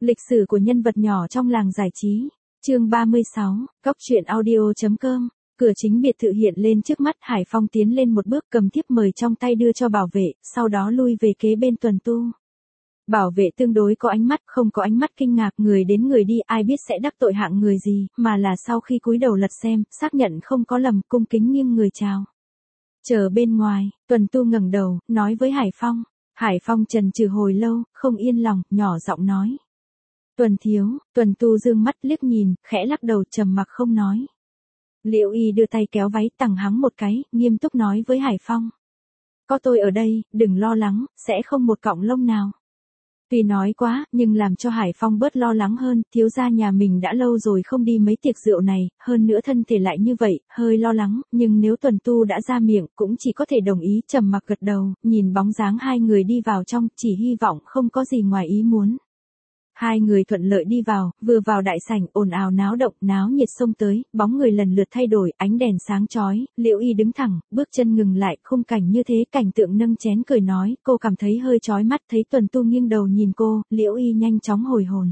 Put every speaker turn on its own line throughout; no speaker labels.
Lịch sử của nhân vật nhỏ trong làng giải trí. Chương 36, Góc truyện audio.com. Cửa chính biệt thự hiện lên trước mắt, Hải Phong tiến lên một bước, cầm thiếp mời trong tay đưa cho bảo vệ, sau đó lui về kế bên Tuần Tu. Bảo vệ tương đối có ánh mắt, không có ánh mắt kinh ngạc, người đến người đi, ai biết sẽ đắc tội hạng người gì, mà là sau khi cúi đầu lật xem, xác nhận không có lầm, cung kính nghiêng người chào. Chờ bên ngoài, Tuần Tu ngẩng đầu, nói với Hải Phong. Hải Phong chần chừ hồi lâu, không yên lòng, nhỏ giọng nói. Tuần thiếu. Tuần Tu dương mắt liếc nhìn, khẽ lắc đầu, trầm mặc không nói. Liễu Y đưa tay kéo váy tằng hắng một cái, nghiêm túc nói với Hải Phong. Có tôi ở đây, đừng lo lắng, sẽ không một cọng lông nào. Tuy nói quá, nhưng làm cho Hải Phong bớt lo lắng hơn, thiếu gia nhà mình đã lâu rồi không đi mấy tiệc rượu này, hơn nữa thân thể lại như vậy, hơi lo lắng, nhưng nếu Tuần Tu đã ra miệng, cũng chỉ có thể đồng ý, trầm mặc gật đầu, nhìn bóng dáng hai người đi vào trong, chỉ hy vọng không có gì ngoài ý muốn. Hai người thuận lợi đi vào, vừa vào đại sảnh, ồn ào náo động, náo nhiệt xông tới, bóng người lần lượt thay đổi, ánh đèn sáng chói, Liễu Y đứng thẳng, bước chân ngừng lại, khung cảnh như thế, cảnh tượng nâng chén cười nói, cô cảm thấy hơi chói mắt, thấy Tuần Tu nghiêng đầu nhìn cô, Liễu Y nhanh chóng hồi hồn.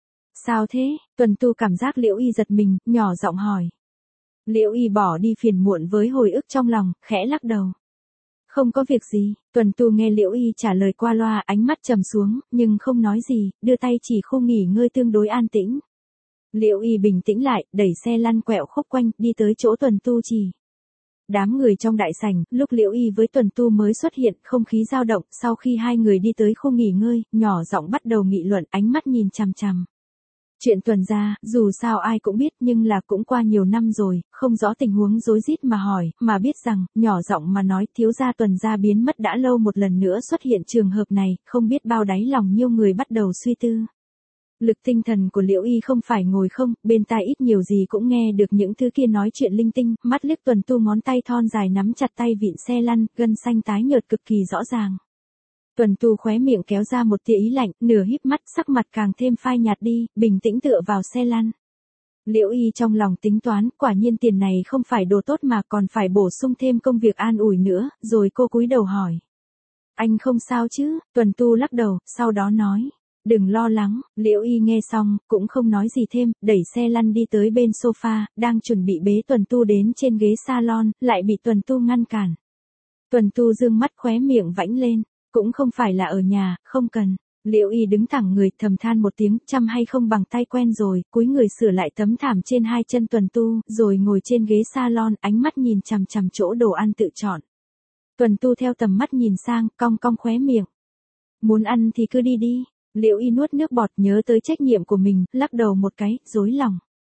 Sao thế? Tuần Tu cảm giác Liễu Y giật mình, nhỏ giọng hỏi. Liễu Y bỏ đi phiền muộn với hồi ức trong lòng, khẽ lắc đầu. Không có việc gì. Tuần Tu nghe Liễu Y trả lời qua loa, ánh mắt trầm xuống, nhưng không nói gì, đưa tay chỉ khu nghỉ ngơi tương đối an tĩnh. Liễu Y bình tĩnh lại, đẩy xe lăn quẹo khúc quanh, đi tới chỗ Tuần Tu chỉ. Đám người trong đại sảnh, lúc Liễu Y với Tuần Tu mới xuất hiện, không khí dao động, sau khi hai người đi tới khu nghỉ ngơi, nhỏ giọng bắt đầu nghị luận, ánh mắt nhìn chằm chằm. Chuyện Tuần gia, dù sao ai cũng biết, nhưng là cũng qua nhiều năm rồi, không rõ tình huống rối rít mà hỏi, mà biết rằng, nhỏ giọng mà nói, thiếu gia Tuần gia biến mất đã lâu, một lần nữa xuất hiện trường hợp này, không biết bao đáy lòng nhiêu người bắt đầu suy tư. Lực tinh thần của Liễu Y không phải ngồi không, bên tai ít nhiều gì cũng nghe được những thứ kia nói chuyện linh tinh, mắt liếc Tuần Tu ngón tay thon dài nắm chặt tay vịn xe lăn, gân xanh tái nhợt cực kỳ rõ ràng. Tuần Tu khóe miệng kéo ra một tia ý lạnh, nửa híp mắt, sắc mặt càng thêm phai nhạt đi, bình tĩnh tựa vào xe lăn. Liễu Y trong lòng tính toán, quả nhiên tiền này không phải đồ tốt mà còn phải bổ sung thêm công việc an ủi nữa, rồi cô cúi đầu hỏi. Anh không sao chứ? Tuần Tu lắc đầu, sau đó nói. Đừng lo lắng. Liễu Y nghe xong, cũng không nói gì thêm, đẩy xe lăn đi tới bên sofa, đang chuẩn bị bế Tuần Tu đến trên ghế salon, lại bị Tuần Tu ngăn cản. Tuần Tu dương mắt khóe miệng vãnh lên. Cũng không phải là ở nhà, không cần. Liễu Y đứng thẳng người, thầm than một tiếng, chăm hay không bằng tay quen rồi, cúi người sửa lại tấm thảm trên hai chân Tuần Tu, rồi ngồi trên ghế salon, ánh mắt nhìn chằm chằm chỗ đồ ăn tự chọn. Tuần Tu theo tầm mắt nhìn sang, cong cong khóe miệng. Muốn ăn thì cứ đi đi. Liễu Y nuốt nước bọt, nhớ tới trách nhiệm của mình, lắc đầu một cái, rối lòng.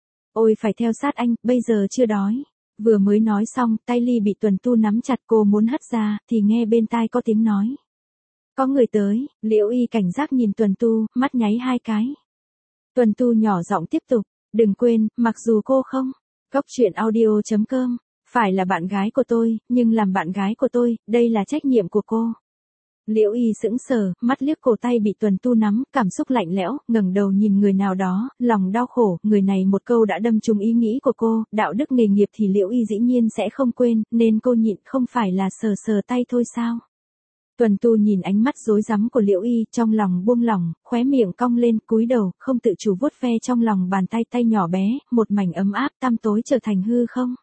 Ôi phải theo sát anh, bây giờ chưa đói. Vừa mới nói xong, tay ly bị Tuần Tu nắm chặt, cô muốn hất ra, thì nghe bên tai có tiếng nói. Có người tới. Liễu Y cảnh giác nhìn Tuần Tu, mắt nháy hai cái. Tuần Tu nhỏ giọng tiếp tục, đừng quên, mặc dù cô không, Góc truyện audio.com, phải là bạn gái của tôi, nhưng làm bạn gái của tôi, đây là trách nhiệm của cô. Liễu Y sững sờ, mắt liếc cổ tay bị Tuần Tu nắm, cảm xúc lạnh lẽo, ngẩng đầu nhìn người nào đó, lòng đau khổ, người này một câu đã đâm trúng ý nghĩ của cô, đạo đức nghề nghiệp thì Liễu Y dĩ nhiên sẽ không quên, nên cô nhịn, không phải là sờ sờ tay thôi sao? Tuần Tu nhìn ánh mắt rối rắm của Liễu Y, trong lòng buông lỏng, khóe miệng cong lên, cúi đầu, không tự chủ vuốt ve trong lòng bàn tay tay nhỏ bé, một mảnh ấm áp, tăm tối trở thành hư không.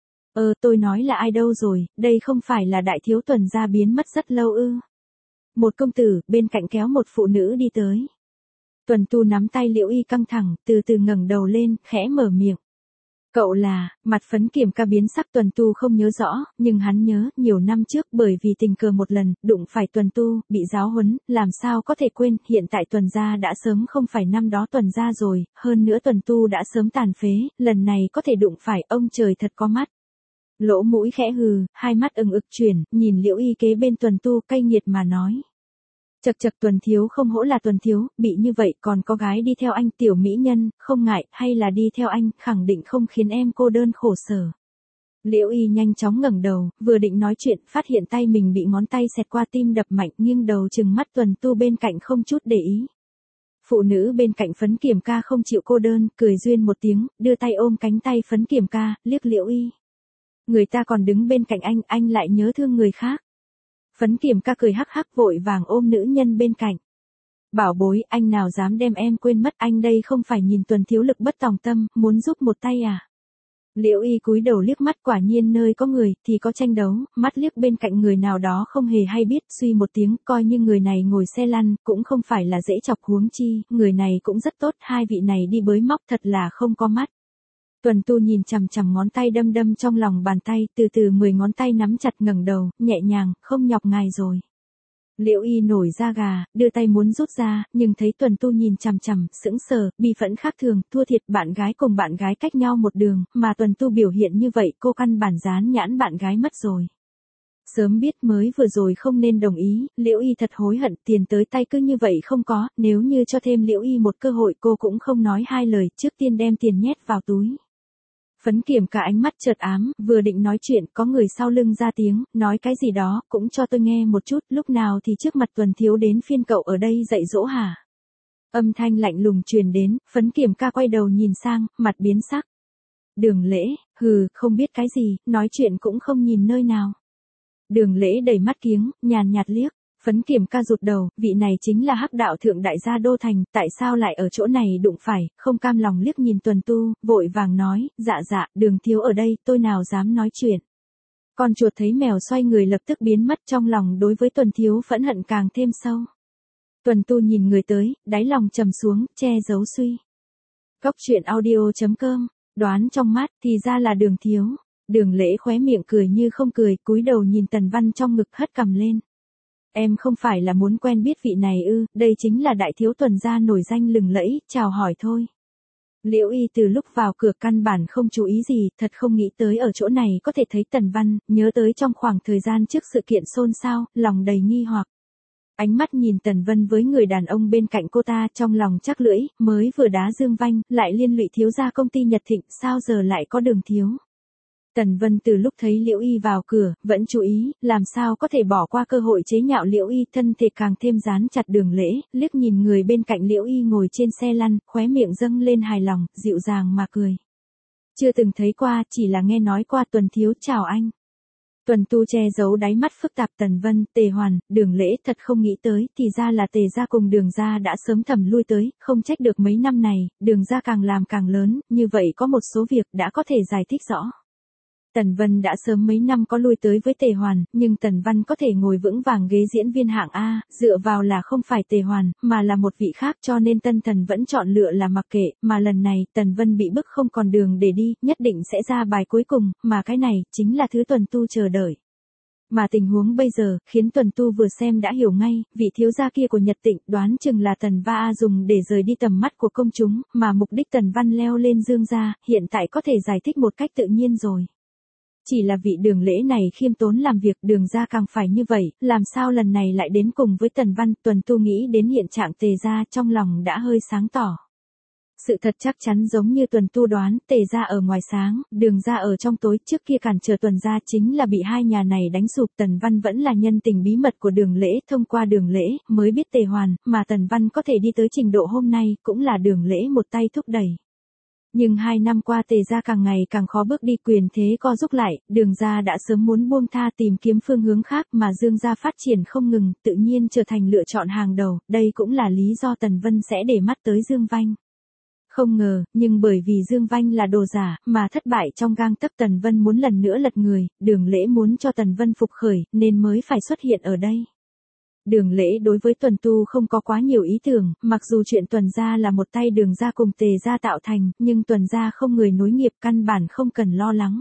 Tôi nói là ai đâu rồi, đây không phải là đại thiếu Tuần gia biến mất rất lâu ư? Một công tử, bên cạnh kéo một phụ nữ đi tới. Tuần Tu nắm tay Liễu Y căng thẳng, từ từ ngẩng đầu lên, khẽ mở miệng. Cậu là, mặt phấn Kiểm Ca biến sắc. Tuần Tu không nhớ rõ, nhưng hắn nhớ, nhiều năm trước bởi vì tình cờ một lần, đụng phải Tuần Tu, bị giáo huấn, làm sao có thể quên, hiện tại Tuần gia đã sớm không phải năm đó Tuần gia rồi, hơn nữa Tuần Tu đã sớm tàn phế, lần này có thể đụng phải, ông trời thật có mắt. Lỗ mũi khẽ hừ, hai mắt ửng ực chuyển, nhìn Liễu Y kế bên Tuần Tu, cay nghiệt mà nói. Chật chật, Tuần thiếu không hổ là Tuần thiếu, bị như vậy còn có gái đi theo anh, tiểu mỹ nhân, không ngại, hay là đi theo anh, khẳng định không khiến em cô đơn khổ sở. Liễu Y nhanh chóng ngẩng đầu, vừa định nói chuyện, phát hiện tay mình bị ngón tay xẹt qua tim đập mạnh, nghiêng đầu trừng mắt Tuần Tu bên cạnh không chút để ý. Phụ nữ bên cạnh phấn Kiểm Ca không chịu cô đơn, cười duyên một tiếng, đưa tay ôm cánh tay phấn Kiểm Ca, liếc Liễu Y. Người ta còn đứng bên cạnh anh lại nhớ thương người khác. Phấn Kiểm Ca cười hắc hắc vội vàng ôm nữ nhân bên cạnh. Bảo bối, anh nào dám đem em quên mất, anh đây không phải nhìn Tuần thiếu lực bất tòng tâm, muốn giúp một tay à? Liễu Y cúi đầu liếc mắt, quả nhiên nơi có người thì có tranh đấu, mắt liếc bên cạnh người nào đó không hề hay biết, suy một tiếng, coi như người này ngồi xe lăn, cũng không phải là dễ chọc, huống chi, người này cũng rất tốt, hai vị này đi bới móc thật là không có mắt. Tuần Tu nhìn chằm chằm ngón tay đâm đâm trong lòng bàn tay, từ từ 10 ngón tay nắm chặt, ngẩng đầu, nhẹ nhàng, không nhọc ngài rồi. Liễu Y nổi da gà, đưa tay muốn rút ra, nhưng thấy Tuần Tu nhìn chằm chằm, sững sờ, bi phẫn khác thường, thua thiệt bạn gái cùng bạn gái cách nhau một đường, mà Tuần Tu biểu hiện như vậy, cô căn bản dán nhãn bạn gái mất rồi. Sớm biết mới vừa rồi không nên đồng ý, Liễu Y thật hối hận, tiền tới tay cứ như vậy không có, nếu như cho thêm Liễu Y một cơ hội cô cũng không nói hai lời, trước tiên đem tiền nhét vào túi. Phấn Kiểm cả ánh mắt chợt ám, vừa định nói chuyện, có người sau lưng ra tiếng, nói cái gì đó, cũng cho tôi nghe một chút, lúc nào thì trước mặt Tuần thiếu đến phiên cậu ở đây dạy dỗ hả? Âm thanh lạnh lùng truyền đến, Phấn Kiểm ca quay đầu nhìn sang, mặt biến sắc. Đường Lễ, hừ, không biết cái gì, nói chuyện cũng không nhìn nơi nào. Đường Lễ đầy mắt kiếng, nhàn nhạt liếc. Phấn Kiểm ca rụt đầu, vị này chính là Hắc đạo thượng đại gia Đô Thành, tại sao lại ở chỗ này đụng phải, không cam lòng liếc nhìn Tuần Tu, vội vàng nói, dạ, Đường thiếu ở đây, tôi nào dám nói chuyện. Con chuột thấy mèo xoay người lập tức biến mất, trong lòng đối với Tuần thiếu phẫn hận càng thêm sâu. Tuần Tu nhìn người tới, đáy lòng trầm xuống, che giấu suy. Cốc truyện audio.com, đoán trong mắt, thì ra là Đường thiếu. Đường Lễ khóe miệng cười như không cười, cúi đầu nhìn Tần Văn trong ngực, hất cằm lên. Em không phải là muốn quen biết vị này ư, đây chính là đại thiếu Tuần gia nổi danh lừng lẫy, chào hỏi thôi. Liễu Y từ lúc vào cửa căn bản không chú ý gì, thật không nghĩ tới ở chỗ này có thể thấy Tần Văn, nhớ tới trong khoảng thời gian trước sự kiện xôn xao, lòng đầy nghi hoặc. Ánh mắt nhìn Tần Vân với người đàn ông bên cạnh cô ta, trong lòng chắc lưỡi, mới vừa đá Dương Vanh, lại liên lụy thiếu gia công ty Nhật Thịnh, sao giờ lại có Đường thiếu. Tần Vân từ lúc thấy Liễu Y vào cửa, vẫn chú ý, làm sao có thể bỏ qua cơ hội chế nhạo Liễu Y, thân thể càng thêm dán chặt Đường Lễ, liếc nhìn người bên cạnh Liễu Y ngồi trên xe lăn, khóe miệng dâng lên hài lòng, dịu dàng mà cười. Chưa từng thấy qua, chỉ là nghe nói qua. Tuần thiếu chào anh. Tuần Tu che giấu đáy mắt phức tạp. Tần Vân, Tề Hoàn, Đường Lễ, thật không nghĩ tới, thì ra là Tề gia cùng Đường gia đã sớm thầm lui tới, không trách được mấy năm này, Đường gia càng làm càng lớn, như vậy có một số việc đã có thể giải thích rõ. Tần Vân đã sớm mấy năm có lui tới với Tề Hoàn, nhưng Tần Văn có thể ngồi vững vàng ghế diễn viên hạng A, dựa vào là không phải Tề Hoàn, mà là một vị khác, cho nên Tân Thần vẫn chọn lựa là mặc kệ, mà lần này, Tần Vân bị bức không còn đường để đi, nhất định sẽ ra bài cuối cùng, mà cái này, chính là thứ Tuần Tu chờ đợi. Mà tình huống bây giờ, khiến Tuần Tu vừa xem đã hiểu ngay, vị thiếu gia kia của Nhật Tịnh, đoán chừng là Tần Va dùng để rời đi tầm mắt của công chúng, mà mục đích Tần Văn leo lên Dương gia, hiện tại có thể giải thích một cách tự nhiên rồi. Chỉ là vị Đường Lễ này khiêm tốn làm việc, Đường gia càng phải như vậy, làm sao lần này lại đến cùng với Tần Văn. Tuần Tu nghĩ đến hiện trạng Tề gia, trong lòng đã hơi sáng tỏ. Sự thật chắc chắn giống như Tuần Tu đoán, Tề gia ở ngoài sáng, Đường gia ở trong tối, trước kia cản trở Tuần gia chính là bị hai nhà này đánh sụp. Tần Văn vẫn là nhân tình bí mật của Đường Lễ, thông qua Đường Lễ mới biết Tề Hoàn, mà Tần Văn có thể đi tới trình độ hôm nay, cũng là Đường Lễ một tay thúc đẩy. Nhưng 2 năm qua Tề gia càng ngày càng khó bước đi, quyền thế co rúm lại, Đường gia đã sớm muốn buông tha tìm kiếm phương hướng khác, mà Dương gia phát triển không ngừng, tự nhiên trở thành lựa chọn hàng đầu, đây cũng là lý do Tần Vân sẽ để mắt tới Dương Vanh. Không ngờ, nhưng bởi vì Dương Vanh là đồ giả, mà thất bại trong gang tấc, Tần Vân muốn lần nữa lật người, Đường Lễ muốn cho Tần Vân phục khởi, nên mới phải xuất hiện ở đây. Đường Lễ đối với Tuần Tu không có quá nhiều ý tưởng, mặc dù chuyện Tuần gia là một tay Đường gia cùng Tề gia tạo thành, nhưng Tuần gia không người nối nghiệp, căn bản không cần lo lắng.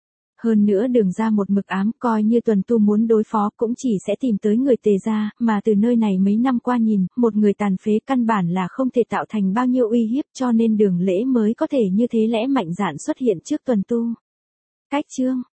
Hơn nữa Đường gia một mực ám, coi như Tuần Tu muốn đối phó cũng chỉ sẽ tìm tới người Tề gia, mà từ nơi này mấy năm qua nhìn, một người tàn phế căn bản là không thể tạo thành bao nhiêu uy hiếp, cho nên Đường Lễ mới có thể như thế lẽ mạnh dạn xuất hiện trước Tuần Tu. Cách chương